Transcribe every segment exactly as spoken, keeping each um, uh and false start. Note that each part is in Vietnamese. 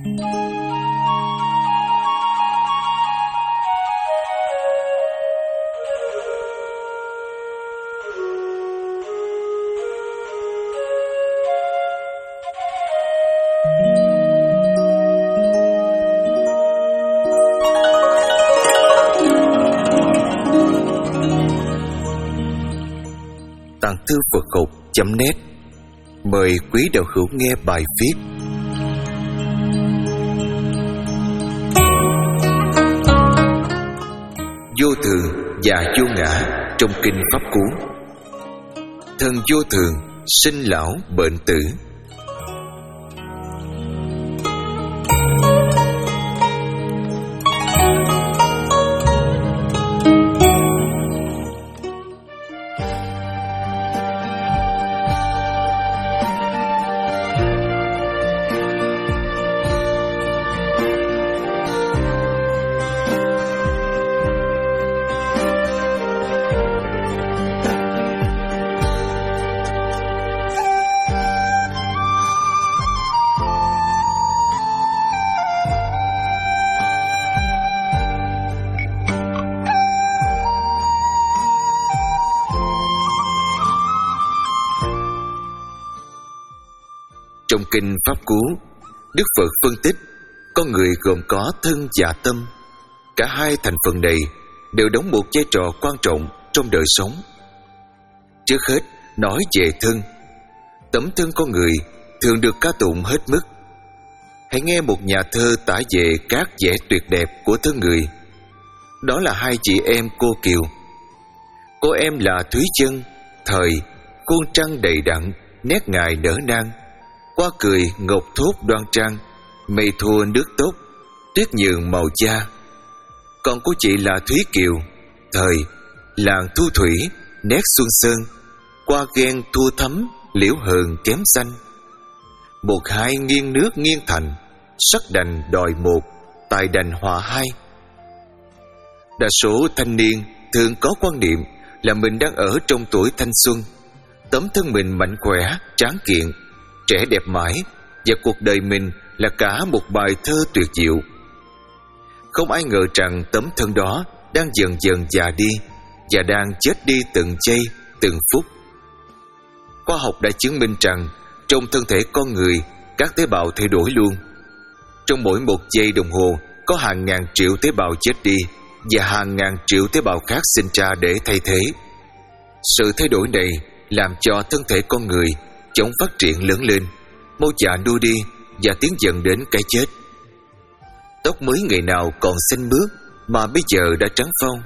Tàng thư Phật học chấm net mời quý đạo hữu nghe bài viết Vô thường và vô ngã trong kinh Pháp Cú. Thân vô thường, sinh lão bệnh tử. Trong kinh Pháp Cú, Đức Phật phân tích con người gồm có thân và tâm. Cả hai thành phần này đều đóng một vai trò quan trọng trong đời sống. Trước hết, nói về thân. Tấm thân con người thường được ca tụng hết mức. Hãy nghe một nhà thơ tả về các vẻ tuyệt đẹp của thân người. Đó là hai chị em cô Kiều. Cô em là Thúy Chân, thời khuôn trăng đầy đặn, nét ngài nở nang, qua cười ngọc thốt đoan trang, mây thua nước tóc, tuyết nhường màu da. Còn cô chị là Thúy Kiều, thời làng thu thủy, nét xuân sơn, qua ghen thua thắm, liễu hờn kém xanh. Một hai nghiêng nước nghiêng thành, sắc đành đòi một, tài đành hòa hai. Đa số thanh niên thường có quan niệm là mình đang ở trong tuổi thanh xuân, tấm thân mình mạnh khỏe, tráng kiện, trẻ đẹp mãi, và cuộc đời mình là cả một bài thơ tuyệt diệu. Không ai ngờ rằng tấm thân đó đang dần dần già đi và đang chết đi từng giây, từng phút. Khoa học đã chứng minh rằng trong thân thể con người, các tế bào thay đổi luôn. Trong mỗi một giây đồng hồ có hàng ngàn triệu tế bào chết đi và hàng ngàn triệu tế bào khác sinh ra để thay thế. Sự thay đổi này làm cho thân thể con người chống phát triển lớn lên, mau già nuôi đi và tiến dần đến cái chết. Tóc mới ngày nào còn xanh mướt mà bây giờ đã trắng phau.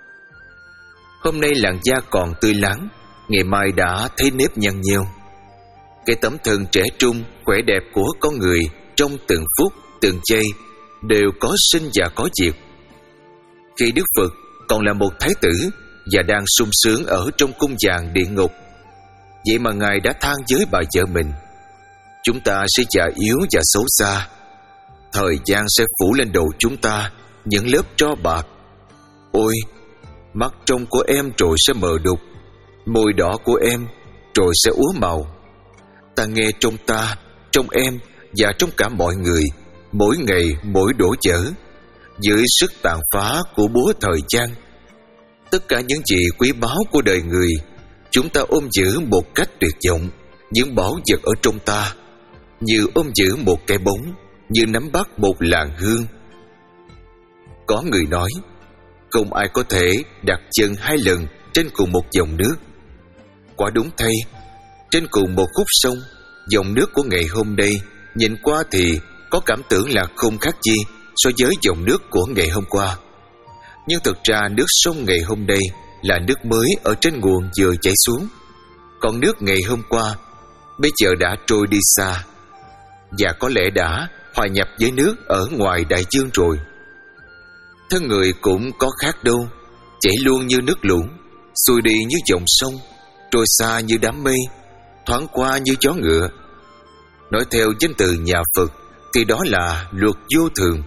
Hôm nay làn da còn tươi láng, ngày mai đã thấy nếp nhăn nheo. Cái tấm thân trẻ trung, khỏe đẹp của con người trong từng phút, từng giây đều có sinh và có diệt. Khi Đức Phật còn là một thái tử và đang sung sướng ở trong cung vàng địa ngục, vậy mà Ngài đã than với bà vợ mình: chúng ta sẽ già yếu và xấu xa. Thời gian sẽ phủ lên đầu chúng ta những lớp tro bạc. Ôi, mắt trong của em rồi sẽ mờ đục, môi đỏ của em rồi sẽ úa màu. Ta nghe trong ta, trong em và trong cả mọi người, mỗi ngày mỗi đổ vỡ, dưới sức tàn phá của búa thời gian. Tất cả những gì quý báu của đời người, chúng ta ôm giữ một cách tuyệt vọng. Những bảo vật ở trong ta, như ôm giữ một cái bóng, như nắm bắt một làn hương. Có người nói, không ai có thể đặt chân hai lần trên cùng một dòng nước. Quả đúng thay, trên cùng một khúc sông, dòng nước của ngày hôm nay nhìn qua thì có cảm tưởng là không khác gì so với dòng nước của ngày hôm qua. Nhưng thực ra nước sông ngày hôm nay là nước mới ở trên nguồn vừa chảy xuống, còn nước ngày hôm qua bây giờ đã trôi đi xa, và có lẽ đã hòa nhập với nước ở ngoài đại dương rồi. Thân người cũng có khác đâu, chảy luôn như nước lũ, xuôi đi như dòng sông, trôi xa như đám mây, thoáng qua như gió ngựa. Nói theo danh từ nhà Phật thì đó là luật vô thường.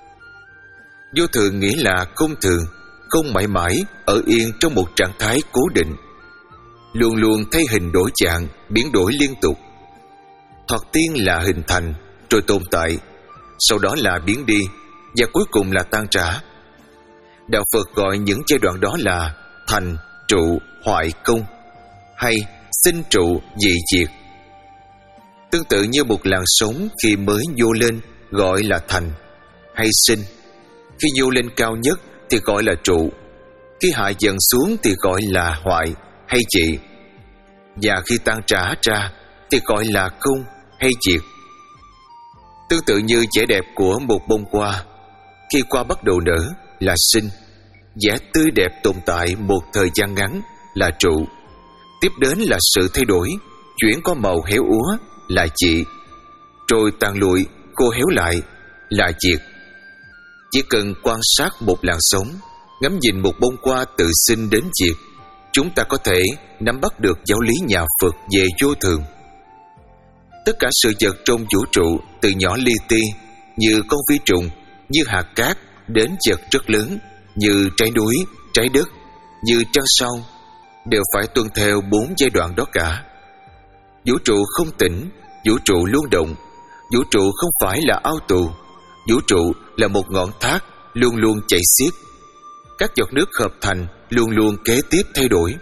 Vô thường nghĩa là không thường, không mãi mãi ở yên trong một trạng thái cố định, luôn luôn thay hình đổi dạng, biến đổi liên tục. Thoạt tiên là hình thành, rồi tồn tại, sau đó là biến đi, và cuối cùng là tan rã. Đạo Phật gọi những giai đoạn đó là thành, trụ, hoại, công, hay sinh trụ, dị diệt. Tương tự như một làn sóng khi mới nhô lên gọi là thành hay sinh, khi nhô lên cao nhất thì gọi là trụ, khi hạ dần xuống thì gọi là hoại hay dị, và khi tan rã ra thì gọi là không hay diệt. Tương tự như vẻ đẹp của một bông hoa, khi hoa bắt đầu nở là sinh, vẻ tươi đẹp tồn tại một thời gian ngắn là trụ, tiếp đến là sự thay đổi, chuyển có màu héo úa là dị, rồi tàn lụi, khô héo lại là diệt. Chỉ cần quan sát một làn sóng, ngắm nhìn một bông hoa tự sinh đến diệt, chúng ta có thể nắm bắt được giáo lý nhà Phật về vô thường. Tất cả sự vật trong vũ trụ, từ nhỏ li ti như con vi trùng, như hạt cát, đến vật rất lớn như trái núi, trái đất, như trăng sao, đều phải tuân theo bốn giai đoạn đó cả. Vũ trụ không tĩnh, vũ trụ luôn động. Vũ trụ không phải là ao tù, vũ trụ là một ngọn thác luôn luôn chảy xiết. Các giọt nước hợp thành luôn luôn kế tiếp thay đổi.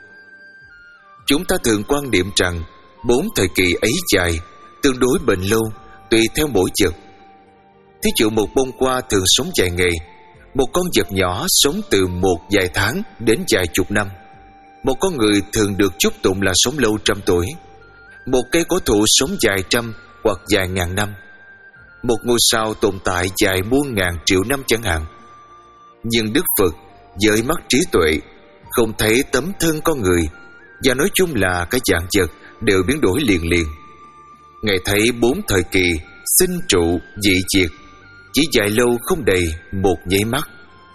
Chúng ta thường quan niệm rằng bốn thời kỳ ấy dài, tương đối bền lâu, tùy theo mỗi vật. Thí dụ một bông hoa thường sống vài ngày, một con vật nhỏ sống từ một vài tháng đến vài chục năm. Một con người thường được chúc tụng là sống lâu trăm tuổi. Một cây cổ thụ sống vài trăm hoặc vài ngàn năm. Một ngôi sao tồn tại dài muôn ngàn triệu năm chẳng hạn. Nhưng Đức Phật với mắt trí tuệ không thấy tấm thân con người, và nói chung là cái dạng vật đều biến đổi liền liền. Ngài thấy bốn thời kỳ sinh trụ dị diệt chỉ dài lâu không đầy một nháy mắt.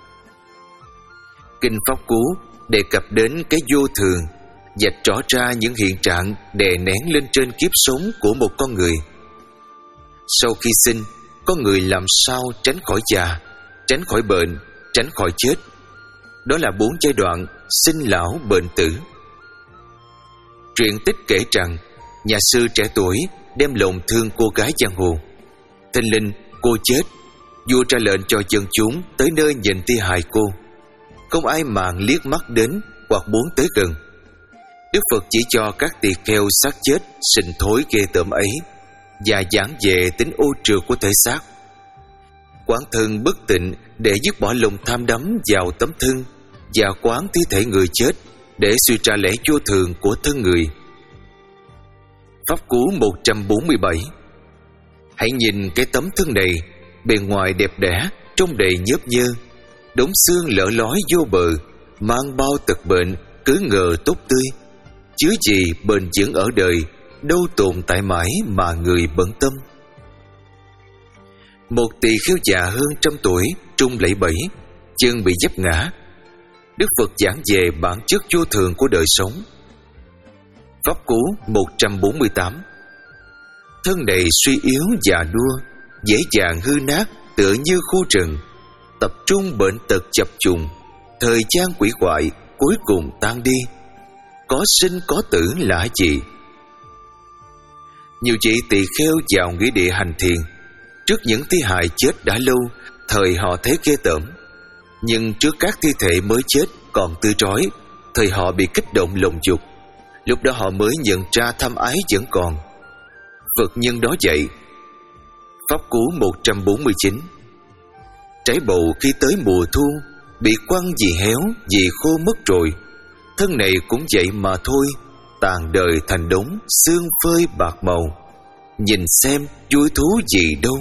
Kinh Pháp Cú đề cập đến cái vô thường, vạch rõ ra những hiện trạng đè nén lên trên kiếp sống của một con người. Sau khi sinh, con người làm sao tránh khỏi già, tránh khỏi bệnh, tránh khỏi chết. Đó là bốn giai đoạn sinh lão bệnh tử. Truyện tích kể rằng nhà sư trẻ tuổi đem lòng thương cô gái giang hồ. Thình lình cô chết, vua ra lệnh cho dân chúng tới nơi nhìn thi hài cô. Không ai màng liếc mắt đến hoặc muốn tới gần. Đức Phật chỉ cho các tỳ kheo xác chết sình thối ghê tởm ấy và giảng về tính ô trượt của thể xác. Quán thân bất tịnh để dứt bỏ lòng tham đắm vào tấm thân, và quán thi thể người chết để suy ra lẽ vô thường của thân người. Pháp Cú một trăm bốn mươi bảy. Hãy nhìn cái tấm thân này, bề ngoài đẹp đẽ, trông đầy nhớp nhơ, đống xương lở lói vô bờ, mang bao tật bệnh, cứ ngờ tốt tươi. Chứ gì bền vững ở đời, đâu tồn tại mãi mà người bận tâm. Một tỳ kheo già hơn trăm tuổi, trung lẫy bẫy, chân bị vấp ngã. Đức Phật giảng về bản chất vô thường của đời sống. Pháp Cú một trăm bốn mươi tám. Thân này suy yếu già nua, dễ dàng hư nát, tựa như khô rừng, tập trung bệnh tật chập trùng, thời gian quỷ quại, cuối cùng tan đi. Có sinh có tử là gì? Nhiều chị tỳ kheo vào nghĩa địa hành thiền, trước những thi hài chết đã lâu, thời họ thấy ghê tởm. Nhưng trước các thi thể mới chết còn tươi rói, thời họ bị kích động lòng dục. Lúc đó họ mới nhận ra tham ái vẫn còn. Phật nhân đó dạy. Pháp Cú một trăm bốn mươi chín. Trái bầu khi tới mùa thu, bị quăng vì héo, vì khô mất rồi. Thân này cũng vậy mà thôi, tàn đời thành đống, xương phơi bạc màu. Nhìn xem vui thú gì đâu.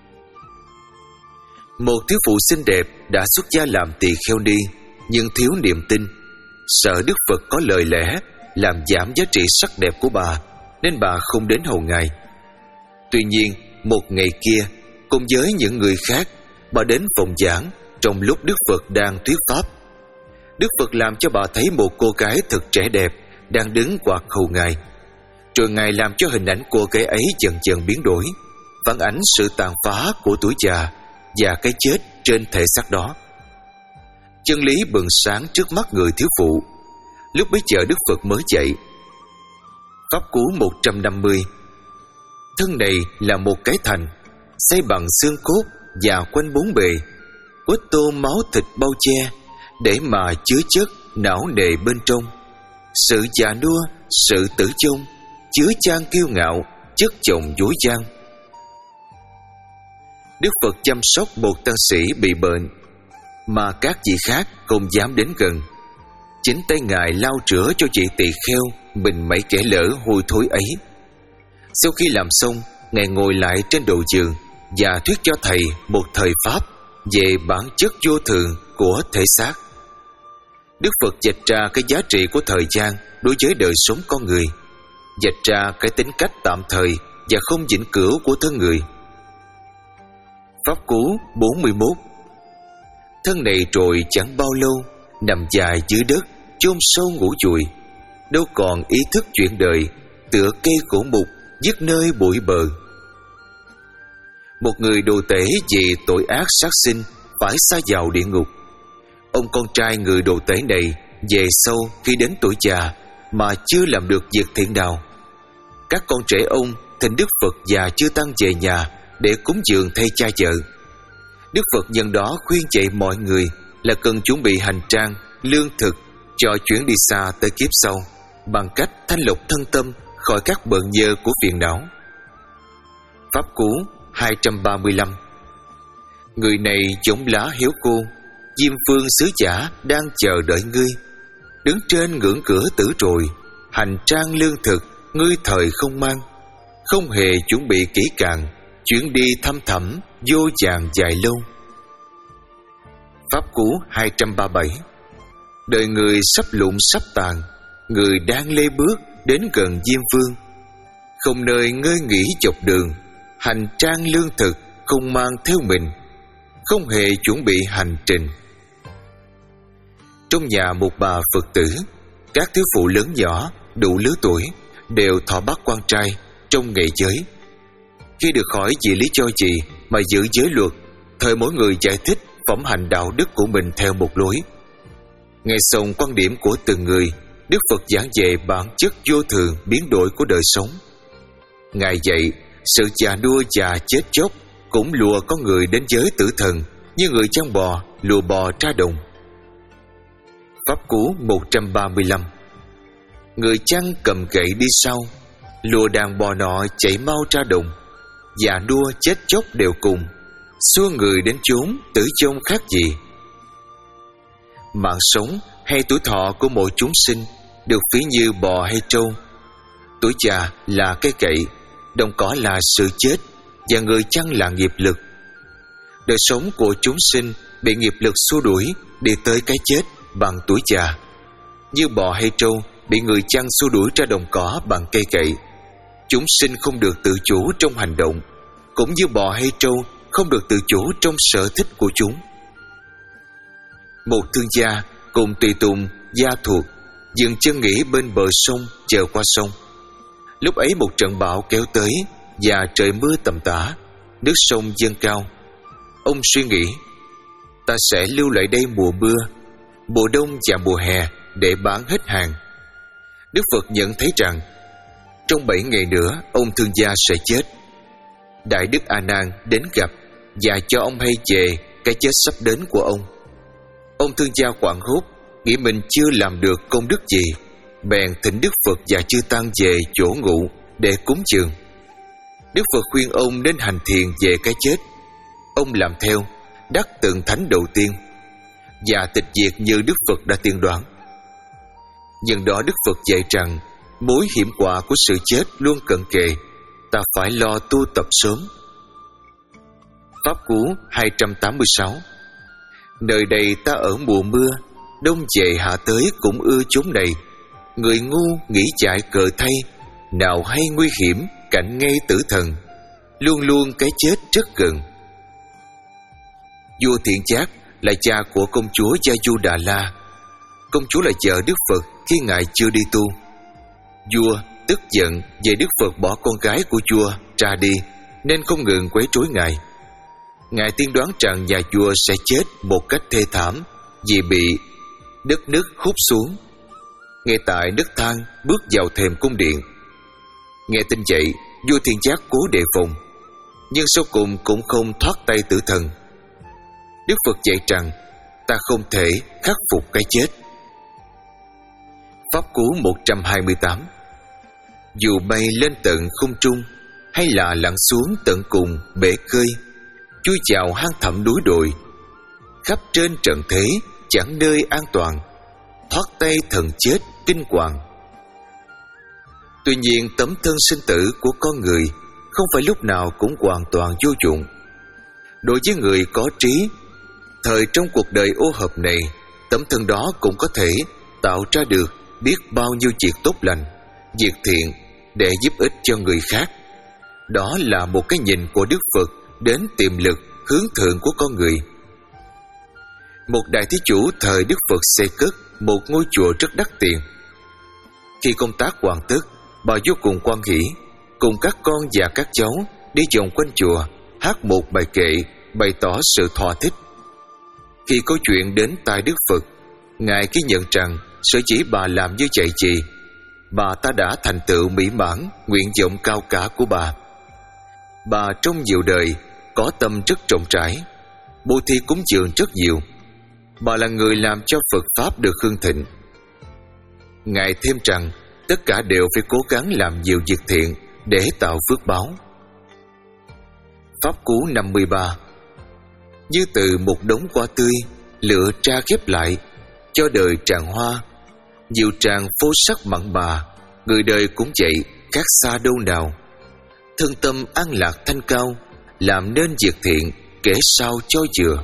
Một thiếu phụ xinh đẹp đã xuất gia làm tỳ kheo ni, nhưng thiếu niềm tin, sợ Đức Phật có lời lẽ làm giảm giá trị sắc đẹp của bà, nên bà không đến hầu ngài. Tuy nhiên, một ngày kia, cùng với những người khác, bà đến phòng giảng trong lúc Đức Phật đang thuyết pháp. Đức Phật làm cho bà thấy một cô gái thật trẻ đẹp đang đứng quạt hầu ngài. Rồi ngài làm cho hình ảnh cô gái ấy dần dần biến đổi, phản ánh sự tàn phá của tuổi già và cái chết trên thể xác đó. Chân lý bừng sáng trước mắt người thiếu phụ. Lúc bấy giờ Đức Phật mới dạy. Pháp Cú một trăm năm mươi. Thân này là một cái thành, xây bằng xương cốt và quanh bốn bề, có tô máu thịt bao che, để mà chứa chất não nề bên trong. Sự già nua, sự tử chung, chứa chan kiêu ngạo, chất chồng dối gian. Đức Phật chăm sóc một tăng sĩ bị bệnh mà các vị khác không dám đến gần. Chính tay Ngài lau rửa cho vị tỳ kheo mình mấy kẻ lỡ hôi thối ấy. Sau khi làm xong, Ngài ngồi lại trên đầu giường và thuyết cho thầy một thời pháp về bản chất vô thường của thể xác. Đức Phật vạch ra cái giá trị của thời gian đối với đời sống con người, vạch ra cái tính cách tạm thời và không vĩnh cửu của thân người. Pháp cú bốn mươi mốt. Thân này rồi chẳng bao lâu, nằm dài dưới đất, chôn sâu ngủ chùi, đâu còn ý thức chuyện đời, tựa cây cổ mục dứt nơi bụi bờ. Một người đồ tể vì tội ác sát sinh phải sa vào địa ngục. Ông con trai người đồ tể này về sau khi đến tuổi già mà chưa làm được việc thiện nào. Các con trẻ ông thỉnh Đức Phật và chư tăng về nhà để cúng dường thay cha vợ. Đức Phật nhân đó khuyên dạy mọi người là cần chuẩn bị hành trang, lương thực cho chuyến đi xa tới kiếp sau, bằng cách thanh lọc thân tâm khỏi các bận nhơ của phiền não. Pháp cú hai trăm ba mươi lăm. Người này giống lá hiếu cô, Diêm Phương sứ giả đang chờ đợi ngươi. Đứng trên ngưỡng cửa tử rồi, hành trang lương thực ngươi thời không mang, không hề chuẩn bị kỹ càng, chuyến đi thăm thẳm vô vàn dài lâu. Pháp cú hai trăm ba mươi bảy. Đời người sắp lụn sắp tàn, người đang lê bước đến gần Diêm Vương, không nơi ngơi nghỉ dọc đường, hành trang lương thực không mang theo mình, không hề chuẩn bị hành trình. Trong nhà một bà Phật tử, các thiếu phụ lớn nhỏ đủ lứa tuổi đều thọ bắt quan trai trong ngày giới. Khi được hỏi vì lý do gì mà giữ giới luật, thời mỗi người giải thích phẩm hành đạo đức của mình theo một lối. Nghe xong quan điểm của từng người, Đức Phật giảng về bản chất vô thường biến đổi của đời sống. Ngài dạy sự già nua và chết chóc cũng lùa con người đến giới tử thần, như người chăn bò lùa bò ra đồng. Pháp cú một trăm ba mươi lăm. Người chăn cầm gậy đi sau, lùa đàn bò nọ chạy mau ra đồng. Già nua chết chóc đều cùng, xua người đến chốn tử vong khác gì. Mạng sống hay tuổi thọ của mỗi chúng sinh được ví như bò hay trâu. Tuổi già là cái gậy, đồng cỏ là sự chết, và người chăn là nghiệp lực. Đời sống của chúng sinh bị nghiệp lực xua đuổi đi tới cái chết bằng tuổi già. Như bò hay trâu bị người chăn xua đuổi ra đồng cỏ bằng cây gậy, chúng sinh không được tự chủ trong hành động, cũng như bò hay trâu không được tự chủ trong sở thích của chúng. Một thương gia cùng tùy tùng gia thuộc dừng chân nghỉ bên bờ sông chờ qua sông. Lúc ấy một trận bão kéo tới và trời mưa tầm tã, nước sông dâng cao. Ông suy nghĩ, ta sẽ lưu lại đây mùa mưa, mùa đông và mùa hè để bán hết hàng. Đức Phật nhận thấy rằng trong bảy ngày nữa ông thương gia sẽ chết. Đại đức A Nan đến gặp và cho ông hay về cái chết sắp đến của ông. Ông thương gia hoảng hốt, nghĩ mình chưa làm được công đức gì, bèn thỉnh Đức Phật và chư tăng về chỗ ngụ để cúng dường. Đức Phật khuyên ông nên hành thiền về cái chết. Ông làm theo, đắc tượng thánh đầu tiên và tịch diệt như Đức Phật đã tiên đoán. Nhân đó Đức Phật dạy rằng mối hiểm họa của sự chết luôn cận kề, ta phải lo tu tập sớm. Pháp cú hai trăm tám mươi sáu. Nơi đây ta ở mùa mưa, đông về hạ tới cũng ưa chốn này. Người ngu nghĩ chạy cờ thay, nào hay nguy hiểm cạnh ngay tử thần, luôn luôn cái chết rất gần. Vua Thiện Giác là cha của công chúa Gia Du Đà La. Công chúa là vợ Đức Phật khi ngài chưa đi tu. Vua tức giận về Đức Phật bỏ con gái của vua ra đi, nên không ngừng quấy rối ngài. Ngài tiên đoán rằng nhà vua sẽ chết một cách thê thảm vì bị đất nước hút xuống. Ngay tại nấc thang bước vào thềm cung điện. Nghe tin vậy, vua Thiện Giác cố đề phòng. nhưng sau cùng cũng không thoát tay tử thần. Đức Phật dạy rằng ta không thể khắc phục cái chết. Pháp cú một trăm hai mươi tám. Dù bay lên tận không trung hay là lặn xuống tận cùng bể khơi, chui vào hang thẳm núi đồi, khắp trên trần thế chẳng nơi an toàn, thoát tay thần chết kinh hoàng. Tuy nhiên tấm thân sinh tử của con người không phải lúc nào cũng hoàn toàn vô dụng. Đối với người có trí, thời trong cuộc đời ô hợp này, tấm thân đó cũng có thể tạo ra được biết bao nhiêu việc tốt lành, việc thiện để giúp ích cho người khác. Đó là một cái nhìn của Đức Phật đến tiềm lực hướng thượng của con người. Một đại thí chủ thời Đức Phật xây cất một ngôi chùa rất đắt tiền. Khi công tác hoàn tất, bà vô cùng hoan hỉ, cùng các con và các cháu đi vòng quanh chùa hát một bài kệ bày tỏ sự thỏa thích. Khi câu chuyện đến tai Đức Phật, Ngài ghi nhận rằng sở dĩ bà làm như vậy gì, bà ta đã thành tựu mỹ mãn nguyện vọng cao cả của bà. Bà trong nhiều đời có tâm rất rộng rãi, bố thí cúng dường rất nhiều. Bà là người làm cho Phật Pháp được hưng thịnh. Ngài thêm rằng tất cả đều phải cố gắng làm nhiều việc thiện để tạo phước báo. Pháp cú năm mươi ba. Như từ một đống hoa tươi lựa ra ghép lại, cho đời tràn hoa, nhiều tràng phô sắc mặn bà, người đời cũng vậy, khác xa đâu nào. Thân tâm an lạc thanh cao, làm nên việc thiện, kể sao cho vừa.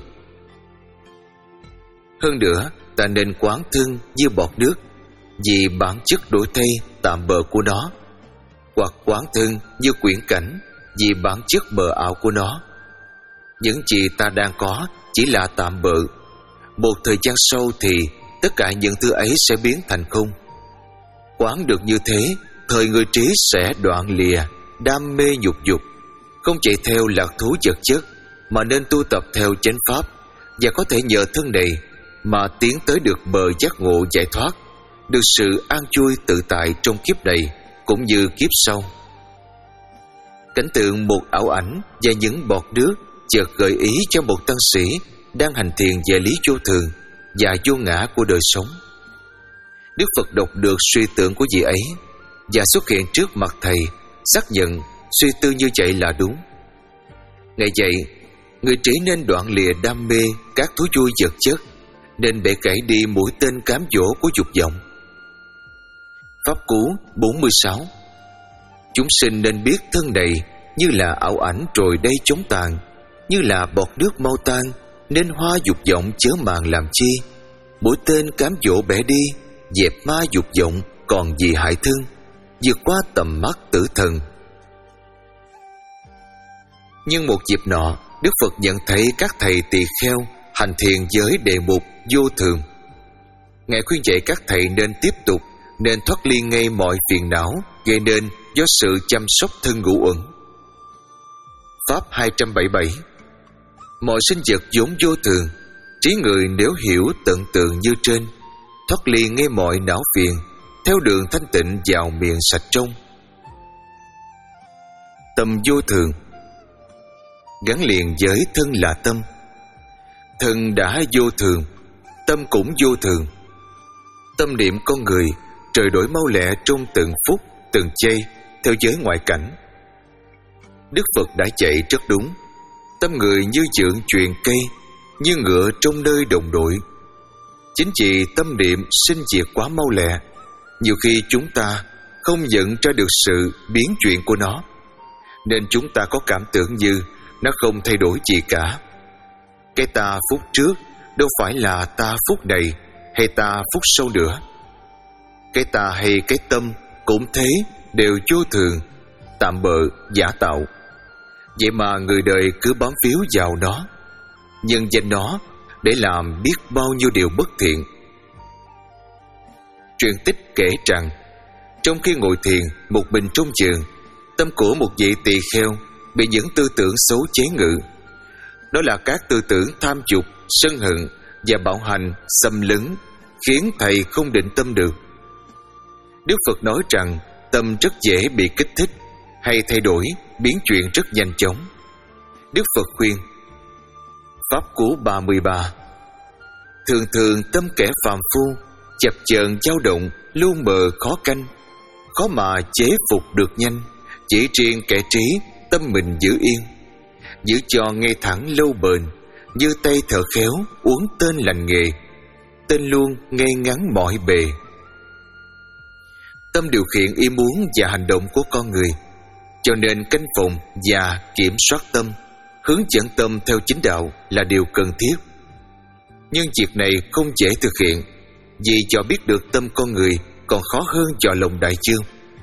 Hơn nữa, ta nên quán thân như bọt nước, vì bản chất đổi thay tạm bợ của nó, hoặc quán thân như quyển cảnh, vì bản chất mờ ảo của nó. Những gì ta đang có chỉ là tạm bợ. Một thời gian sau thì tất cả những thứ ấy sẽ biến thành không. Quán được như thế, thời người trí sẽ đoạn lìa đam mê nhục dục, không chạy theo lạc thú vật chất, mà nên tu tập theo chánh pháp, và có thể nhờ thân này mà tiến tới được bờ giác ngộ giải thoát, được sự an vui tự tại trong kiếp này cũng như kiếp sau. Cảnh tượng một ảo ảnh và những bọt nước chợt gợi ý cho một tăng sĩ đang hành thiền về lý vô thường và vô ngã của đời sống. Đức Phật đọc được suy tưởng của vị ấy và xuất hiện trước mặt thầy, xác nhận suy tư như vậy là đúng. Ngày vậy, người trí nên đoạn lìa đam mê các thú vui vật chất, nên bẻ gãy đi mũi tên cám dỗ của dục vọng. Pháp cú bốn mươi sáu. Chúng sinh nên biết thân này như là ảo ảnh rồi đây chóng tàn, như là bọt nước mau tan, nên hoa dục vọng chớ màng làm chi. Mũi tên cám dỗ bẻ đi, dẹp ma dục vọng còn gì hại thân, vượt qua tầm mắt tử thần. Nhưng một dịp nọ, Đức Phật nhận thấy các thầy tỳ kheo hành thiền với đề mục vô thường. Ngài khuyên dạy các thầy nên tiếp tục, nên thoát ly ngay mọi phiền não gây nên do sự chăm sóc thân ngũ uẩn. Pháp hai trăm bảy mươi bảy. Mọi sinh vật vốn vô thường, trí người nếu hiểu tận tường như trên, thoát ly ngay mọi não phiền, theo đường thanh tịnh vào miệng sạch trong. Tâm vô thường gắn liền với thân là tâm. Thân đã vô thường, tâm cũng vô thường. Tâm niệm con người trời đổi mau lẹ trong từng phút, từng giây theo giới ngoại cảnh. Đức Phật đã dạy rất đúng. Tâm người như dưỡng chuyền cây, như ngựa trong nơi đồng đội. Chính vì tâm niệm sinh diệt quá mau lẹ, nhiều khi chúng ta không nhận ra được sự biến chuyển của nó, nên chúng ta có cảm tưởng như nó không thay đổi gì cả. Cái ta phút trước đâu phải là ta phút này hay ta phút sau nữa. Cái ta hay cái tâm cũng thế, đều vô thường, tạm bợ, giả tạo. Vậy mà người đời cứ bám víu vào nó, nhân danh nó để làm biết bao nhiêu điều bất thiện. Truyền tích kể rằng, trong khi ngồi thiền một mình trong giường, tâm của một vị tỳ kheo bị những tư tưởng xấu chế ngự. Đó là các tư tưởng tham dục, sân hận và bạo hành xâm lấn, khiến thầy không định tâm được. Đức Phật nói rằng tâm rất dễ bị kích thích hay thay đổi, biến chuyển rất nhanh chóng. Đức Phật khuyên: Pháp cú ba mươi ba. Thường thường tâm kẻ phàm phu chập chờn dao động, lu mờ khó canh, khó mà chế phục được nhanh. Chỉ riêng kẻ trí tâm mình giữ yên, giữ cho ngay thẳng lâu bền, như tay thợ khéo uống tên lành nghề, tên luôn ngay ngắn mọi bề. Tâm điều khiển ý muốn và hành động của con người, cho nên canh phòng và kiểm soát tâm, hướng dẫn tâm theo chính đạo là điều cần thiết. Nhưng việc này không dễ thực hiện, vì cho biết được tâm con người còn khó hơn dò lòng đại dương.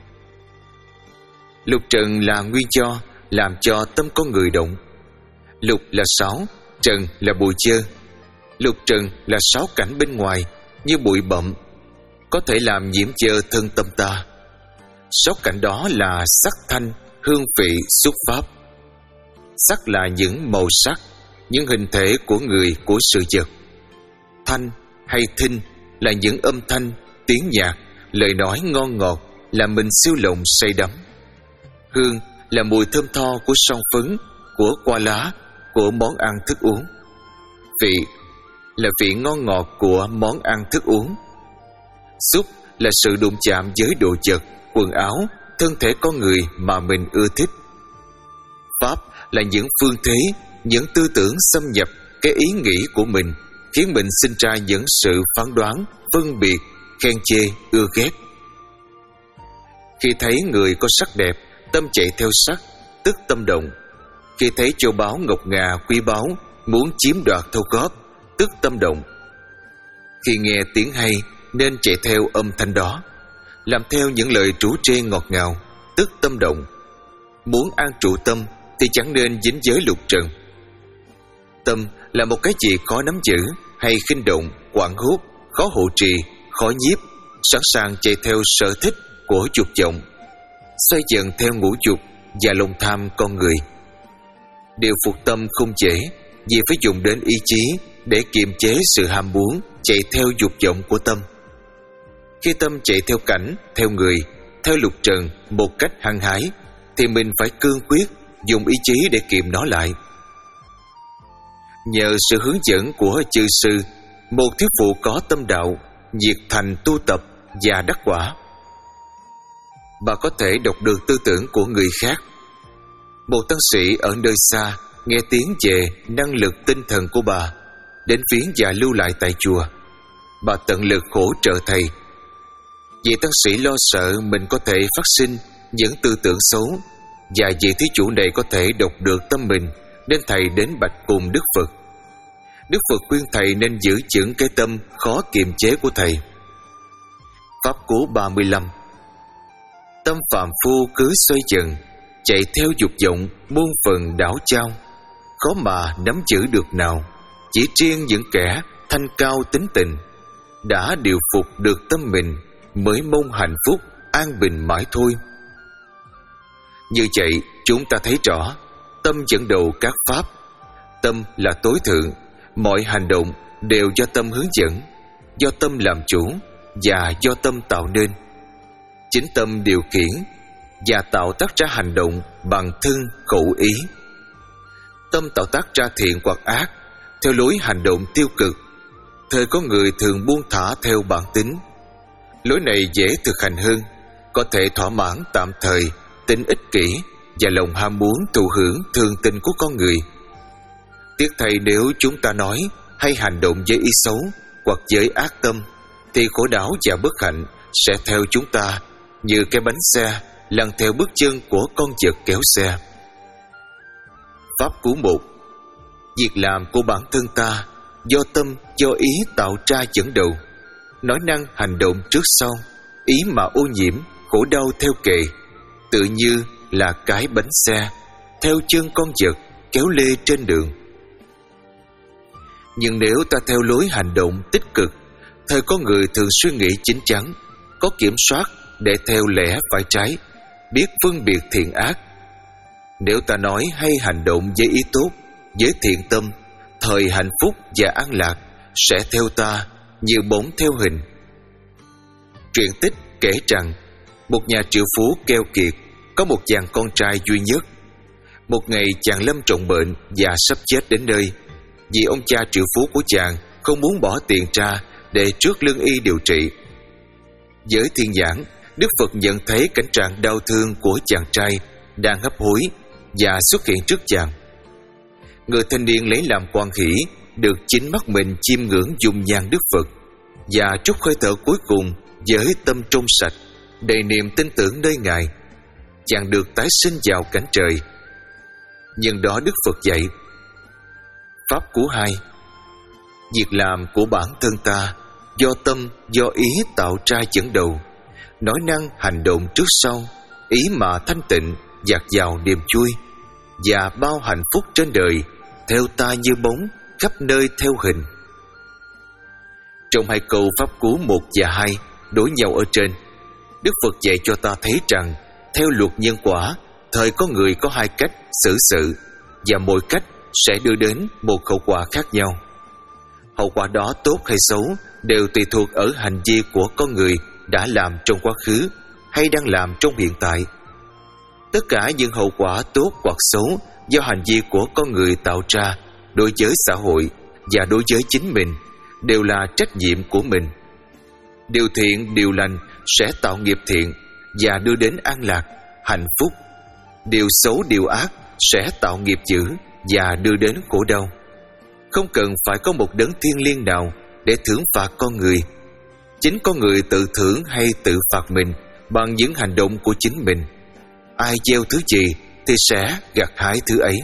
Lục trần là nguyên do làm cho tâm con người động. Lục là sáu, trần là bụi chơ. Lục trần là sáu cảnh bên ngoài như bụi bặm, có thể làm nhiễm chơ thân tâm ta. Sáu cảnh đó là sắc, thanh, hương, vị, xúc, pháp. Sắc là những màu sắc, những hình thể của người, của sự vật. Thanh hay thinh là những âm thanh, tiếng nhạc, lời nói ngon ngọt làm mình siêu lòng say đắm. Hương là mùi thơm tho của son phấn, của qua lá, của món ăn thức uống. Vị là vị ngon ngọt của món ăn thức uống. Xúc là sự đụng chạm với đồ vật, quần áo, thân thể con người mà mình ưa thích. Pháp là những phương thế, những tư tưởng xâm nhập cái ý nghĩ của mình, khiến mình sinh ra những sự phán đoán, phân biệt, khen chê, ưa ghét. Khi thấy người có sắc đẹp, tâm chạy theo sắc, tức tâm động. Khi thấy châu báu ngọc ngà quý báu, muốn chiếm đoạt thâu góp, tức tâm động. Khi nghe tiếng hay nên chạy theo âm thanh đó, làm theo những lời trú trê ngọt ngào, tức tâm động. Muốn an trụ tâm thì chẳng nên dính giới lục trần. Tâm là một cái gì khó nắm giữ hay khinh động, quảng hút, khó hộ trì, khó nhiếp, sẵn sàng chạy theo sở thích của dục vọng, xoay dần theo ngũ dục và lòng tham con người. Điều phục tâm không dễ, vì phải dùng đến ý chí để kiềm chế sự ham muốn chạy theo dục vọng của tâm. Khi tâm chạy theo cảnh, theo người, theo lục trần một cách hăng hái, thì mình phải cương quyết dùng ý chí để kiềm nó lại. Nhờ sự hướng dẫn của chư sư, một thiếu phụ có tâm đạo, nhiệt thành tu tập và đắc quả. Bà có thể đọc được tư tưởng của người khác. Một tăng sĩ ở nơi xa nghe tiếng về năng lực tinh thần của bà, đến viếng và lưu lại tại chùa. Bà tận lực hỗ trợ thầy. Vị tăng sĩ lo sợ mình có thể phát sinh những tư tưởng xấu, và vị thí chủ này có thể đọc được tâm mình, nên thầy đến bạch cùng Đức Phật. Đức Phật khuyên thầy nên giữ chững cái tâm khó kiềm chế của thầy. Pháp cú ba mươi lăm. Tâm phàm phu cứ xoay dần, chạy theo dục vọng muôn phần đảo trao, khó mà nắm giữ được nào. Chỉ riêng những kẻ thanh cao tính tình, đã điều phục được tâm mình, mới mong hạnh phúc an bình mãi thôi. Như vậy chúng ta thấy rõ, tâm dẫn đầu các pháp. Tâm là tối thượng, mọi hành động đều do tâm hướng dẫn, do tâm làm chủ và do tâm tạo nên. Chính tâm điều khiển và tạo tác ra hành động bằng thân khẩu ý. Tâm tạo tác ra thiện hoặc ác theo lối hành động tiêu cực. Thời có người thường buông thả theo bản tính. Lối này dễ thực hành hơn, có thể thỏa mãn tạm thời tính ích kỷ và lòng ham muốn thụ hưởng thường tình của con người. Tiếc thay nếu chúng ta nói hay hành động với ý xấu hoặc với ác tâm, thì khổ đau và bất hạnh sẽ theo chúng ta như cái bánh xe lăn theo bước chân của con vật kéo xe. Pháp cú một. Việc làm của bản thân ta do tâm, do ý tạo ra dẫn đầu. Nói năng hành động trước sau, ý mà ô nhiễm, khổ đau theo kề, tự như là cái bánh xe theo chân con vật kéo lê trên đường. Nhưng nếu ta theo lối hành động tích cực, thời có người thường suy nghĩ chín chắn, có kiểm soát để theo lẽ phải trái, biết phân biệt thiện ác. Nếu ta nói hay hành động với ý tốt, với thiện tâm, thời hạnh phúc và an lạc sẽ theo ta như bóng theo hình. Truyện tích kể rằng một nhà triệu phú keo kiệt có một chàng con trai duy nhất. Một ngày chàng lâm trọng bệnh và sắp chết đến nơi, vì ông cha triệu phú của chàng không muốn bỏ tiền ra để trước lương y điều trị. Với thiên nhãn, Đức Phật nhận thấy cảnh trạng đau thương của chàng trai đang hấp hối và xuất hiện trước chàng. Người thanh niên lấy làm quan hỷ được chính mắt mình chiêm ngưỡng dung nhan Đức Phật, và trút hơi thở cuối cùng với tâm trong sạch, đầy niềm tin tưởng nơi Ngài. Chàng được tái sinh vào cảnh trời. Nhưng đó Đức Phật dạy: pháp cú hai, việc làm của bản thân ta do tâm do ý tạo ra dẫn đầu, nói năng hành động trước sau, ý mà thanh tịnh dạt vào niềm vui, và bao hạnh phúc trên đời theo ta như bóng, khắp nơi theo hình. Trong hai câu pháp cú một và hai đối nhau ở trên, Đức Phật dạy cho ta thấy rằng theo luật nhân quả, thời có người có hai cách xử sự, và mỗi cách sẽ đưa đến một hậu quả khác nhau. Hậu quả đó tốt hay xấu đều tùy thuộc ở hành vi của con người đã làm trong quá khứ hay đang làm trong hiện tại. Tất cả những hậu quả tốt hoặc xấu do hành vi của con người tạo ra đối với xã hội và đối với chính mình đều là trách nhiệm của mình. Điều thiện, điều lành sẽ tạo nghiệp thiện và đưa đến an lạc, hạnh phúc. Điều xấu, điều ác sẽ tạo nghiệp dữ và đưa đến khổ đau. Không cần phải có một đấng thiêng liêng nào để thưởng phạt con người. Chính con người tự thưởng hay tự phạt mình bằng những hành động của chính mình. Ai gieo thứ gì thì sẽ gặt hái thứ ấy.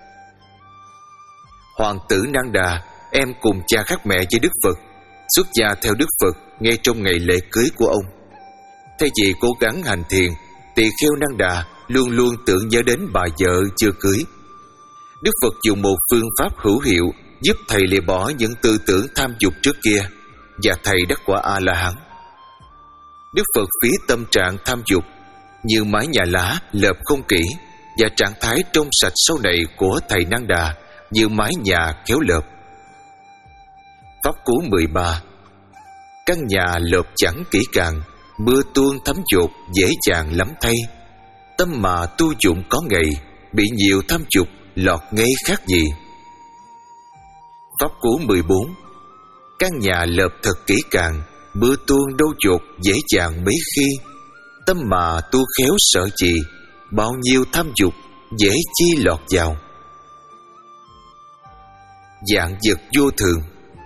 Hoàng tử Nang Đà, em cùng cha khác mẹ với Đức Phật, xuất gia theo Đức Phật ngay trong ngày lễ cưới của ông. Thay vì cố gắng hành thiền, tỳ kheo Nang Đà luôn luôn tưởng nhớ đến bà vợ chưa cưới. Đức Phật dùng một phương pháp hữu hiệu giúp thầy lìa bỏ những tư tưởng tham dục trước kia, và thầy đắc quả A-la-hán. Đức Phật phí tâm trạng tham dục như mái nhà lá lợp không kỹ, và trạng thái trong sạch sau này của thầy Nang Đà như mái nhà khéo lợp. Pháp cú mười ba. Căn nhà lợp chẳng kỹ càng, mưa tuôn thấm dột dễ dàng lắm thay. Tâm mà tu dụng có ngày, bị nhiều tham dục lọt ngay khác gì. Pháp cú mười bốn. Căn nhà lợp thật kỹ càng, mưa tuôn đâu dột dễ dàng mấy khi. Tâm mà tu khéo sợ gì, bao nhiêu tham dục dễ chi lọt vào. Dạng vật vô thường.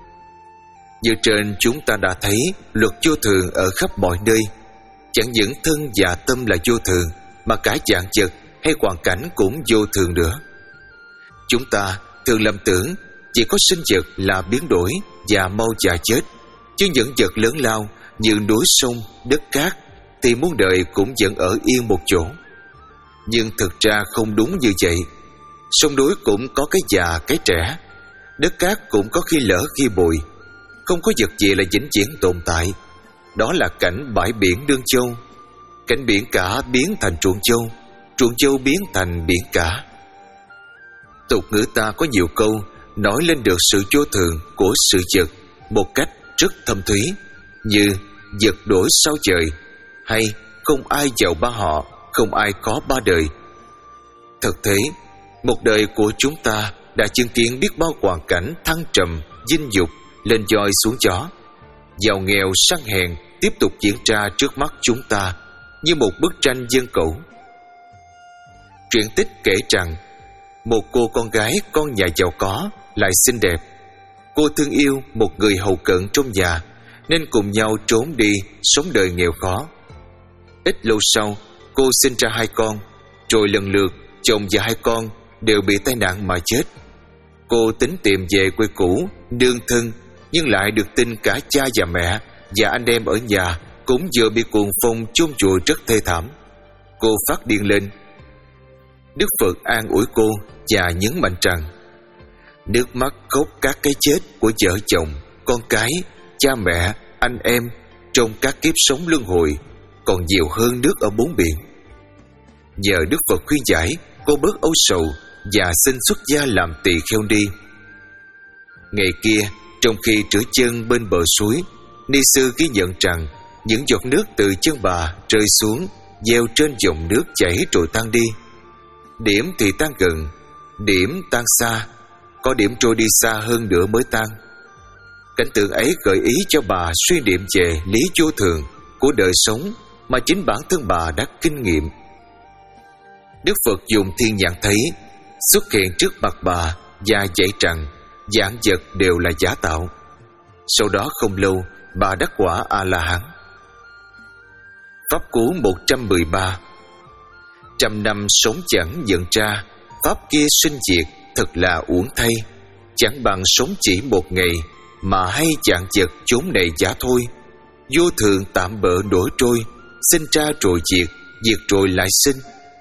Như trên chúng ta đã thấy luật vô thường ở khắp mọi nơi. Chẳng những thân và tâm là vô thường, mà cả dạng vật hay hoàn cảnh cũng vô thường nữa. Chúng ta thường lầm tưởng chỉ có sinh vật là biến đổi và mau già chết, chứ những vật lớn lao như núi sông, đất cát thì muôn đời cũng vẫn ở yên một chỗ. Nhưng thực ra không đúng như vậy. Sông núi cũng có cái già cái trẻ, đất cát cũng có khi lỡ khi bồi. Không có vật gì là vĩnh viễn tồn tại. Đó là cảnh bãi biển Đương Châu. Cảnh biển cả biến thành ruộng châu, ruộng châu biến thành biển cả. Tục ngữ ta có nhiều câu nói lên được sự vô thường của sự vật một cách rất thâm thúy, như vật đổi sao trời, hay không ai giàu ba họ, không ai có ba đời. Thực thế, một đời của chúng ta đã chứng kiến biết bao hoàn cảnh thăng trầm, dinh dục, lên voi xuống chó, giàu nghèo sang hèn tiếp tục diễn ra trước mắt chúng ta như một bức tranh dân cẩu. Truyện tích kể rằng một cô con gái con nhà giàu có lại xinh đẹp. Cô thương yêu một người hầu cận trong nhà, nên cùng nhau trốn đi sống đời nghèo khó. Ít lâu sau, cô sinh ra hai con, rồi lần lượt chồng và hai con đều bị tai nạn mà chết. Cô tính tìm về quê cũ nương thân, nhưng lại được tin cả cha và mẹ và anh em ở nhà cũng vừa bị cuồng phong chôn vùi rất thê thảm. Cô phát điên lên. Đức Phật an ủi cô và nhấn mạnh rằng nước mắt khóc các cái chết của vợ chồng, con cái, cha mẹ, anh em trong các kiếp sống luân hồi còn nhiều hơn nước ở bốn biển. Nhờ Đức Phật khuyên giải, cô bớt âu sầu và xin xuất gia làm tỳ kheo ni. Ngày kia, trong khi rửa chân bên bờ suối, ni sư ghi nhận rằng những giọt nước từ chân bà rơi xuống, gieo trên dòng nước chảy rồi tan đi. Điểm thì tan gần, điểm tan xa, có điểm trôi đi xa hơn nữa mới tan. Cảnh tượng ấy gợi ý cho bà suy niệm về lý vô thường của đời sống mà chính bản thân bà đã kinh nghiệm. Đức Phật dùng thiên nhãn thấy xuất hiện trước mặt bà và dạy rằng vạn vật đều là giả tạo. Sau đó không lâu, bà đắc quả A-la-hán. Pháp cú một trăm mười ba. Trăm năm sống chẳng nhận ra pháp kia sinh diệt thật là uổng thay. Chẳng bằng sống chỉ một ngày mà hay vạn vật chốn này giả thôi. Vô thường tạm bợ đổi trôi, sinh ra rồi diệt, diệt rồi lại sinh.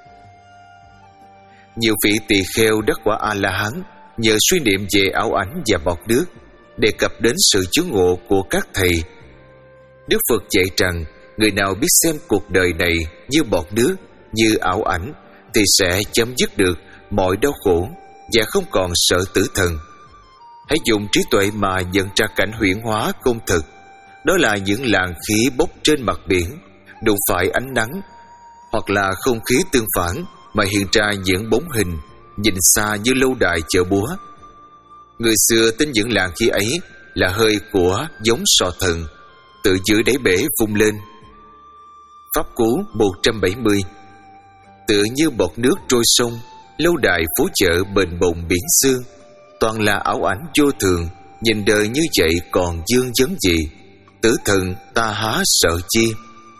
Nhiều vị tỳ kheo đắc quả A-la-hán nhờ suy niệm về ảo ảnh và bọt nước, đề cập đến sự chứng ngộ của các thầy. Đức Phật dạy rằng người nào biết xem cuộc đời này như bọt nước, như ảo ảnh, thì sẽ chấm dứt được mọi đau khổ và không còn sợ tử thần. Hãy dùng trí tuệ mà nhận ra cảnh huyễn hóa công thực. Đó là những làn khí bốc trên mặt biển, đụng phải ánh nắng, hoặc là không khí tương phản mà hiện ra những bóng hình, nhìn xa như lâu đài chợ búa. Người xưa tin những làn khí ấy là hơi của giống sò thần, từ dưới đáy bể vung lên. Pháp cú một trăm bảy mươi. Tựa như bọt nước trôi sông, lâu đài phố chợ bềnh bồng biển xương, toàn là ảo ảnh vô thường, nhìn đời như vậy còn dương vấn gì, tử thần ta há sợ chi.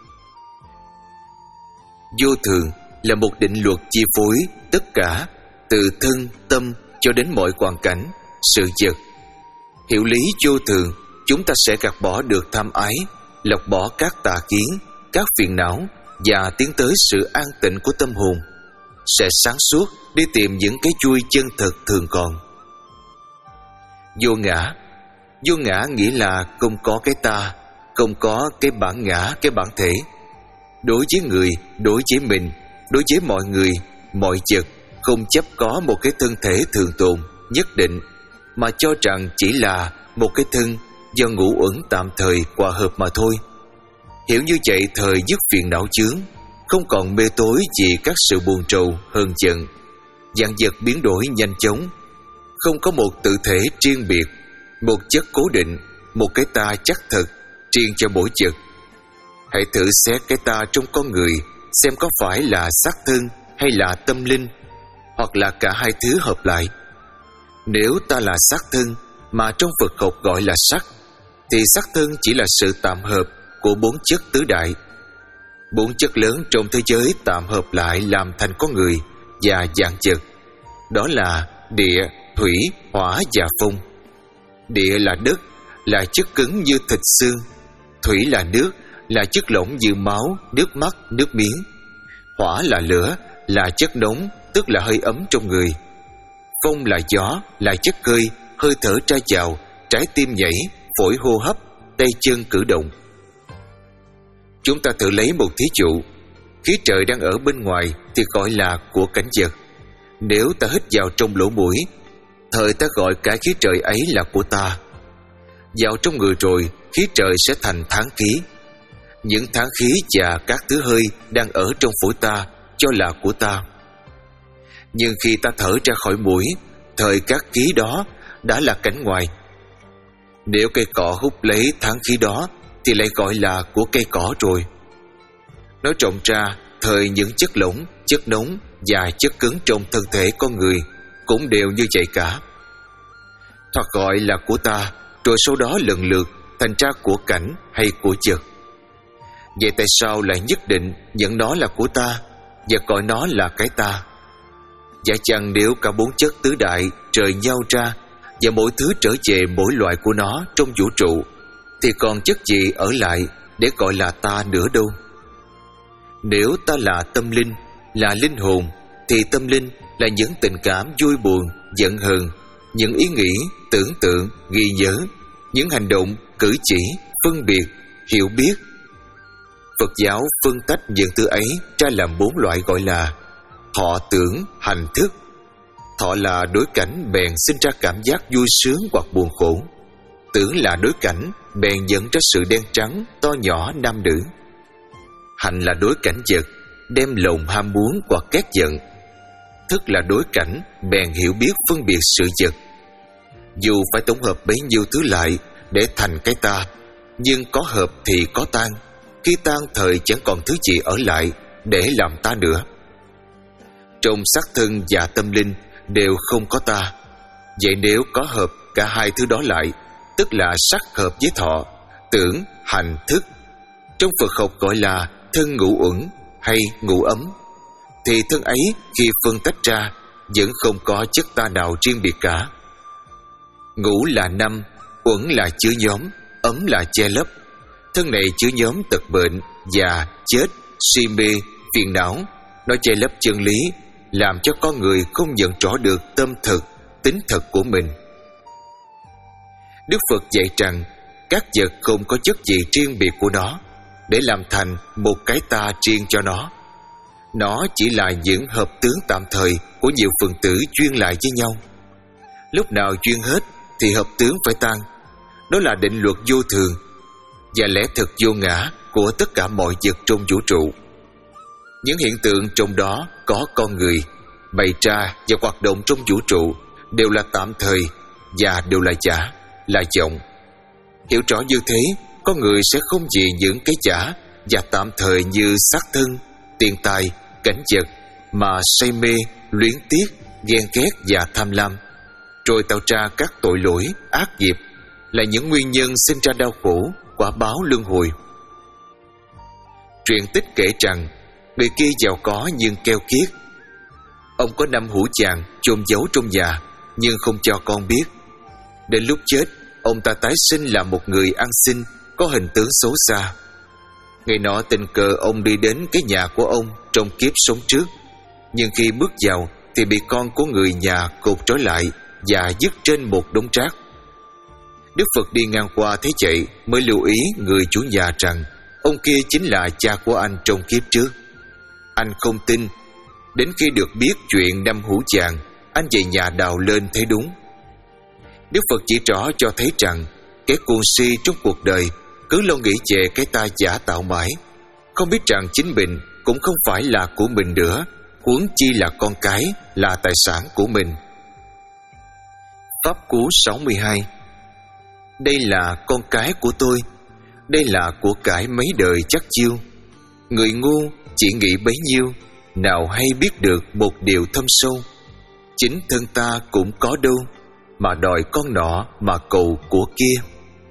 Vô thường là một định luật chi phối tất cả, từ thân, tâm cho đến mọi hoàn cảnh, sự vật. Hiểu lý vô thường, chúng ta sẽ gạt bỏ được tham ái, lọc bỏ các tà kiến, các phiền não và tiến tới sự an tịnh của tâm hồn, sẽ sáng suốt đi tìm những cái vui chân thật thường còn. Vô ngã. Vô ngã nghĩa là không có cái ta, không có cái bản ngã, cái bản thể. Đối với người, đối với mình, đối với mọi người, mọi vật, không chấp có một cái thân thể thường tồn, nhất định, mà cho rằng chỉ là một cái thân do ngũ uẩn tạm thời hòa hợp mà thôi. Hiểu như vậy thời dứt phiền não chướng, không còn mê tối vì các sự buồn trầu, hờn giận. Vạn vật biến đổi nhanh chóng, không có một tự thể riêng biệt, một chất cố định, một cái ta chắc thật riêng cho mỗi vật. Hãy thử xét cái ta trong con người, xem có phải là xác thân hay là tâm linh, hoặc là cả hai thứ hợp lại. Nếu ta là xác thân mà trong Phật học gọi là sắc, thì xác thân chỉ là sự tạm hợp của bốn chất tứ đại. Bốn chất lớn trong thế giới tạm hợp lại làm thành con người và vạn vật. Đó là địa, thủy, hỏa và phong. Địa là đất, là chất cứng như thịt xương. Thủy là nước, là chất lỏng như máu, nước mắt, nước miếng. Hỏa là lửa, là chất nóng, tức là hơi ấm trong người. Phong là gió, là chất hơi, hơi thở ra vào, trái tim nhảy, phổi hô hấp, tay chân cử động. Chúng ta thử lấy một thí dụ. Khí trời đang ở bên ngoài thì gọi là của cảnh vật. Nếu ta hít vào trong lỗ mũi, thời ta gọi cái khí trời ấy là của ta. Vào trong người rồi, khí trời sẽ thành tháng khí. Những tháng khí và các thứ hơi đang ở trong phổi ta cho là của ta. Nhưng khi ta thở ra khỏi mũi, thời các khí đó đã là cảnh ngoài. Nếu cây cỏ hút lấy tháng khí đó thì lại gọi là của cây cỏ rồi. Nói rộng ra, thời những chất lỏng, chất nóng và chất cứng trong thân thể con người cũng đều như vậy cả. Thoạt gọi là của ta, rồi sau đó lần lượt thành ra của cảnh hay của vật. Vậy tại sao lại nhất định nhận nó là của ta và gọi nó là cái ta? Dạ chăng nếu cả bốn chất tứ đại rời nhau ra và mỗi thứ trở về mỗi loại của nó trong vũ trụ, thì còn chất gì ở lại để gọi là ta nữa đâu? Nếu ta là tâm linh, là linh hồn, thì tâm linh là những tình cảm vui buồn, giận hờn, những ý nghĩ, tưởng tượng, ghi nhớ, những hành động, cử chỉ, phân biệt, hiểu biết. Phật giáo phân tách những thứ ấy ra làm bốn loại gọi là thọ, tưởng, hành, thức. Thọ là đối cảnh bèn sinh ra cảm giác vui sướng hoặc buồn khổ. Tưởng là đối cảnh bèn dẫn ra sự đen trắng, to nhỏ, nam nữ. Hành là đối cảnh vật, đem lòng ham muốn hoặc ghét giận. thức là đối cảnh, bèn hiểu biết phân biệt sự vật. Dù phải tổng hợp bấy nhiêu thứ lại để thành cái ta, nhưng có hợp thì có tan. Khi tan thời chẳng còn thứ gì ở lại để làm ta nữa. Trong xác thân và tâm linh đều không có ta. Vậy nếu có hợp cả hai thứ đó lại, tức là sắc hợp với thọ, tưởng, hành, thức, trong Phật học gọi là thân ngũ uẩn hay ngũ ấm, thì thân ấy khi phân tách ra vẫn không có chất ta nào riêng biệt cả. Ngũ là năm, uẩn là chứa nhóm, ấm là che lấp. Thân này chứa nhóm tật bệnh, già, chết, si mê, phiền não. Nó che lấp chân lý, làm cho con người không nhận rõ được tâm thực, tính thật của mình. Đức Phật dạy rằng các vật không có chất gì riêng biệt của nó để làm thành một cái ta riêng cho nó. Nó chỉ là những hợp tướng tạm thời của nhiều phần tử duyên lại với nhau. Lúc nào duyên hết thì hợp tướng phải tan. Đó là định luật vô thường và lẽ thực vô ngã của tất cả mọi vật trong vũ trụ. Những hiện tượng trong đó có con người bày ra và hoạt động trong vũ trụ đều là tạm thời và đều là giả, là vọng. Hiểu rõ như thế, con người sẽ không vì những cái giả và tạm thời như xác thân, tiền tài, cảnh vật mà say mê, luyến tiếc, ghen ghét và tham lam, rồi tạo ra các tội lỗi, ác nghiệp, là những nguyên nhân sinh ra đau khổ, quả báo luân hồi. Truyện tích kể rằng người kia giàu có nhưng keo kiết. Ông có năm hũ vàng chôn giấu trong nhà nhưng không cho con biết. Đến lúc chết, ông ta tái sinh là một người ăn xin, có hình tướng xấu xa. Ngày nọ tình cờ ông đi đến cái nhà của ông trong kiếp sống trước, nhưng khi bước vào thì bị con của người nhà cột trói lại và vứt trên một đống rác. Đức Phật đi ngang qua thấy vậy mới lưu ý người chủ nhà rằng ông kia chính là cha của anh trong kiếp trước. Anh không tin. Đến khi được biết chuyện năm hũ vàng, anh về nhà đào lên thấy đúng. Đức Phật chỉ rõ cho thấy rằng kẻ cuồng si trong cuộc đời cứ lo nghĩ về cái ta giả tạo mãi, không biết rằng chính mình cũng không phải là của mình nữa, huống chi là con cái, là tài sản của mình. Pháp Cú sáu mươi hai. Đây là con cái của tôi, đây là của cải mấy đời chắc chiêu. Người ngu chỉ nghĩ bấy nhiêu, nào hay biết được một điều thâm sâu. Chính thân ta cũng có đâu, mà đòi con nọ mà cầu của kia.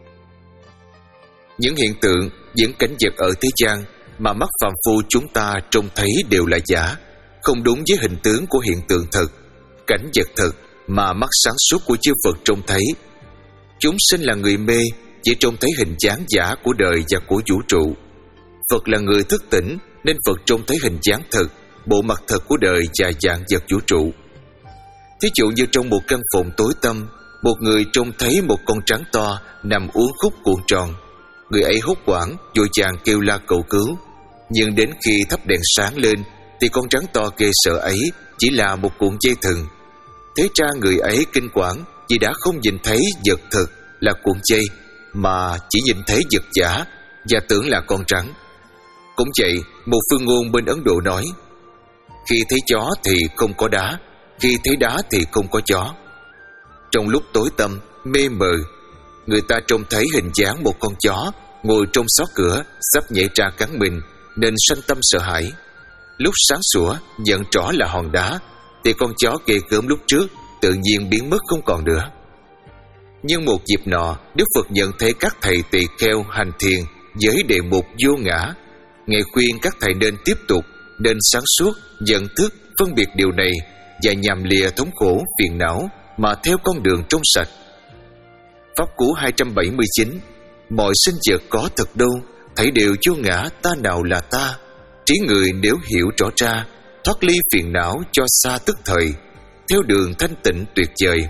Những hiện tượng, những cảnh vật ở thế gian mà mắt phàm phu chúng ta trông thấy đều là giả, không đúng với hình tướng của hiện tượng thật, cảnh vật thật mà mắt sáng suốt của chư Phật trông thấy. Chúng sinh là người mê, chỉ trông thấy hình dáng giả của đời và của vũ trụ. Phật là người thức tỉnh, nên Phật trông thấy hình dáng thật, bộ mặt thật của đời và dạng vật vũ trụ. Thí dụ như trong một căn phòng tối tăm, một người trông thấy một con rắn to nằm uốn khúc cuộn tròn. Người ấy hốt hoảng, vội vàng kêu la cầu cứu. Nhưng đến khi thắp đèn sáng lên thì con rắn to ghê sợ ấy chỉ là một cuộn dây thừng. Thế ra người ấy kinh quản vì đã không nhìn thấy vật thực là cuộn dây, mà chỉ nhìn thấy vật giả và tưởng là con rắn. Cũng vậy, một phương ngôn bên Ấn Độ nói: khi thấy chó thì không có đá, khi thấy đá thì không có chó. Trong lúc tối tăm, mê mờ, người ta trông thấy hình dáng một con chó ngồi trong xó cửa, sắp nhảy ra cắn mình, nên sanh tâm sợ hãi. Lúc sáng sủa nhận rõ là hòn đá, thì con chó ghê gớm lúc trước tự nhiên biến mất không còn nữa. Nhưng một dịp nọ, Đức Phật nhận thấy các thầy tỳ kheo hành thiền với đề mục vô ngã. Ngài khuyên các thầy nên tiếp tục, nên sáng suốt, nhận thức, phân biệt điều này và nhằm lìa thống khổ, phiền não mà theo con đường trong sạch. Pháp Cú hai trăm bảy mươi chín. Mọi sinh vật có thật đâu, thảy đều vô ngã, ta nào là ta. Trí người nếu hiểu rõ ra, thoát ly phiền não cho xa tức thời, theo đường thanh tịnh tuyệt vời.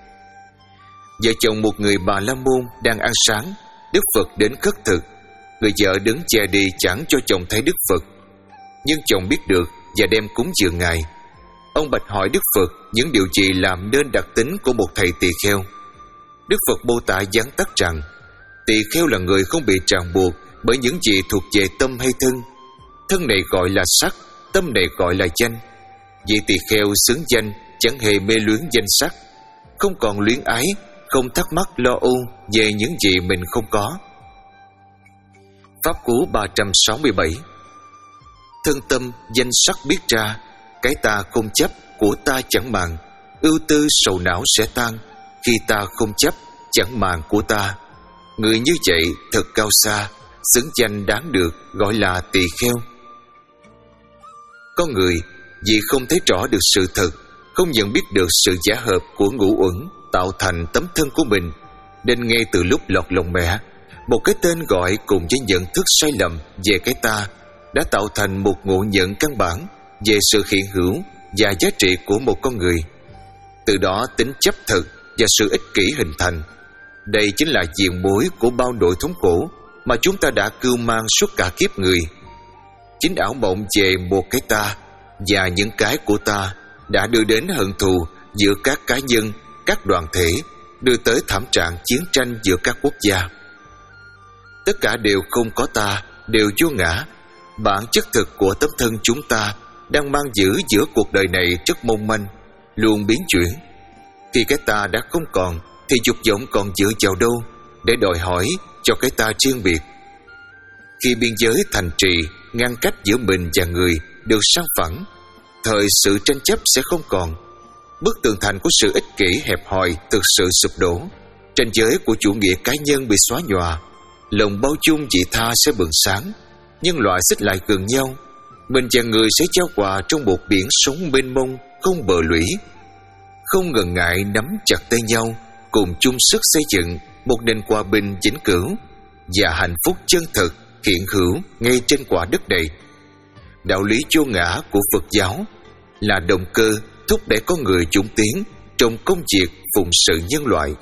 Vợ chồng một người Bà La Môn đang ăn sáng, Đức Phật đến khất thực. Người vợ đứng che đi chẳng cho chồng thấy Đức Phật, nhưng chồng biết được và đem cúng dường Ngài. Ông bạch hỏi Đức Phật những điều gì làm nên đặc tính của một thầy tỳ kheo. Đức Phật mô tả vắn tắt rằng tỳ kheo là người không bị ràng buộc bởi những gì thuộc về tâm hay thân. Thân này gọi là sắc, tâm này gọi là danh. Vị tỳ kheo xứng danh chẳng hề mê luyến danh sắc, không còn luyến ái, không thắc mắc lo âu về những gì mình không có. Pháp cú ba trăm sáu mươi bảy. Thân tâm danh sắc biết ra, cái ta không chấp, của ta chẳng màng, ưu tư sầu não sẽ tan, khi ta không chấp, chẳng màng của ta. Người như vậy thật cao xa, xứng danh đáng được gọi là tỳ kheo. Có người vì không thấy rõ được sự thật, không nhận biết được sự giả hợp của ngũ uẩn tạo thành tấm thân của mình, nên ngay từ lúc lọt lòng mẹ, một cái tên gọi cùng với nhận thức sai lầm về cái ta đã tạo thành một ngộ nhận căn bản về sự hiện hữu và giá trị của một con người. Từ đó tính chấp thực và sự ích kỷ hình thành. Đây chính là diện mối của bao nỗi thống khổ mà chúng ta đã cưu mang suốt cả kiếp người. Chính ảo mộng về một cái ta và những cái của ta đã đưa đến hận thù giữa các cá nhân, các đoàn thể, đưa tới thảm trạng chiến tranh giữa các quốc gia. Tất cả đều không có ta, đều vô ngã. Bản chất thực của tấm thân chúng ta đang mang giữ giữa cuộc đời này rất mong manh, luôn biến chuyển. Khi cái ta đã không còn thì dục vọng còn dựa vào đâu để đòi hỏi cho cái ta riêng biệt. Khi biên giới thành trì ngăn cách giữa mình và người được san phẳng, thời sự tranh chấp sẽ không còn. Bức tường thành của sự ích kỷ hẹp hòi thực sự sụp đổ, ranh giới của chủ nghĩa cá nhân bị xóa nhòa, lòng bao dung vị tha sẽ bừng sáng, nhân loại xích lại gần nhau, mình và người sẽ giao hòa trong một biển sống mênh mông không bờ lũy. Không ngần ngại nắm chặt tay nhau, cùng chung sức xây dựng một nền hòa bình vĩnh cửu và hạnh phúc chân thực hiện hữu ngay trên quả đất này. Đạo lý vô ngã của Phật giáo là động cơ thúc đẩy con người dũng tiến trong công việc phụng sự nhân loại.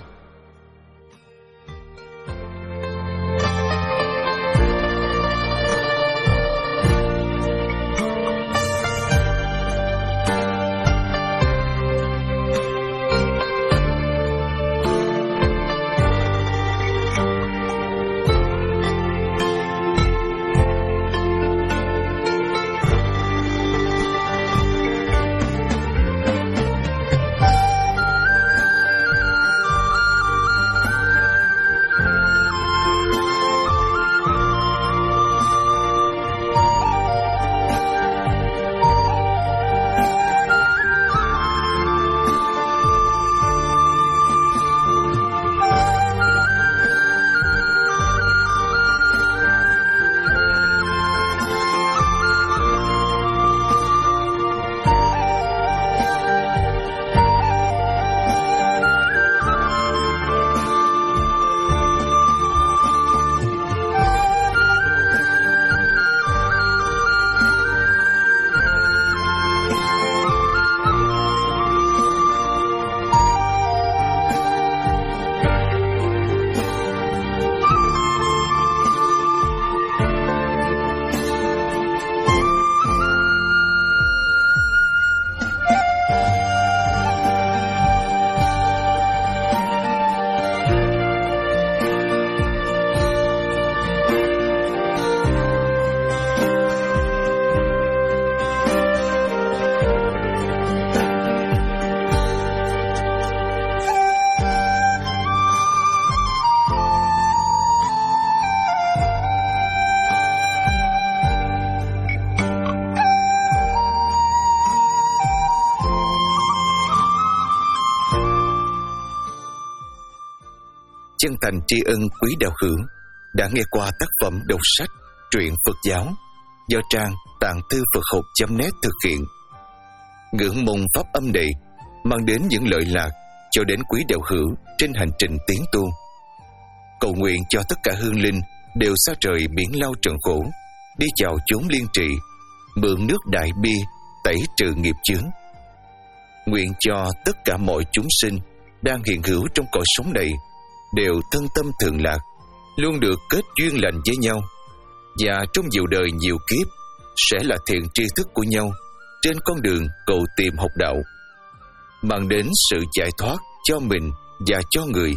Chân thành tri ân quý đạo hữu đã nghe qua tác phẩm đọc sách Truyện Phật giáo do trang tạng thư Phật học chấm net thực hiện. Ngưỡng mong pháp âm này mang đến những lợi lạc cho đến quý đạo hữu trên hành trình tiến tu. Cầu nguyện cho tất cả hương linh đều xa trời miễn lao trần khổ, đi vào chốn liên trì, mượn nước đại bi tẩy trừ nghiệp chướng. Nguyện cho tất cả mọi chúng sinh đang hiện hữu trong cõi sống này đều thân tâm thượng lạc, luôn được kết duyên lành với nhau, và trong nhiều đời nhiều kiếp sẽ là thiện tri thức của nhau trên con đường cầu tìm học đạo, mang đến sự giải thoát cho mình và cho người.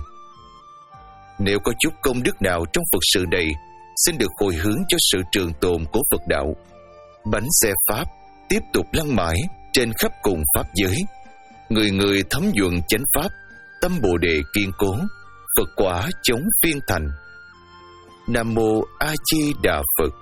Nếu có chút công đức nào trong Phật sự này, xin được hồi hướng cho sự trường tồn của Phật đạo. Bánh xe Pháp tiếp tục lăn mãi trên khắp cùng pháp giới. Người người thấm nhuần chánh pháp, tâm Bồ đề kiên cố, Phật quả chống tuyên thành. Nam mô A Di Đà Phật.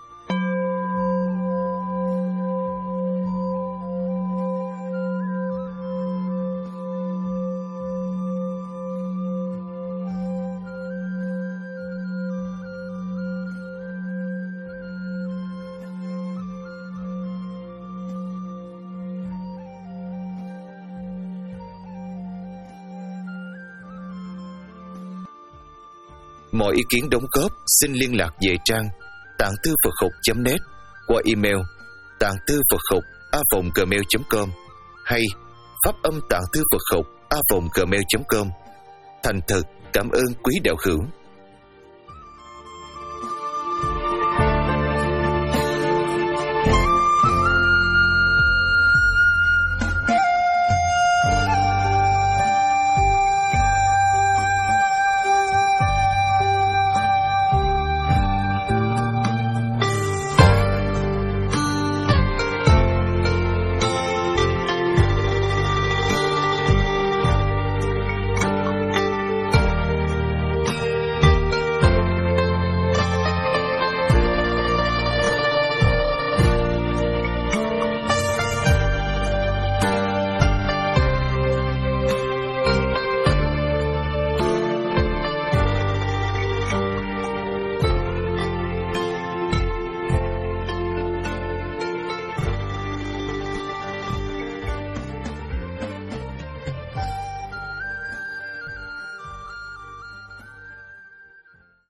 Mọi ý kiến đóng góp xin liên lạc về trang tạng thư Phật học chấm net qua email tạng thư Phật học a vòng gmail chấm com hay pháp âm tạng thư Phật học a vòng gmail chấm com. Thành thật cảm ơn quý đạo hữu.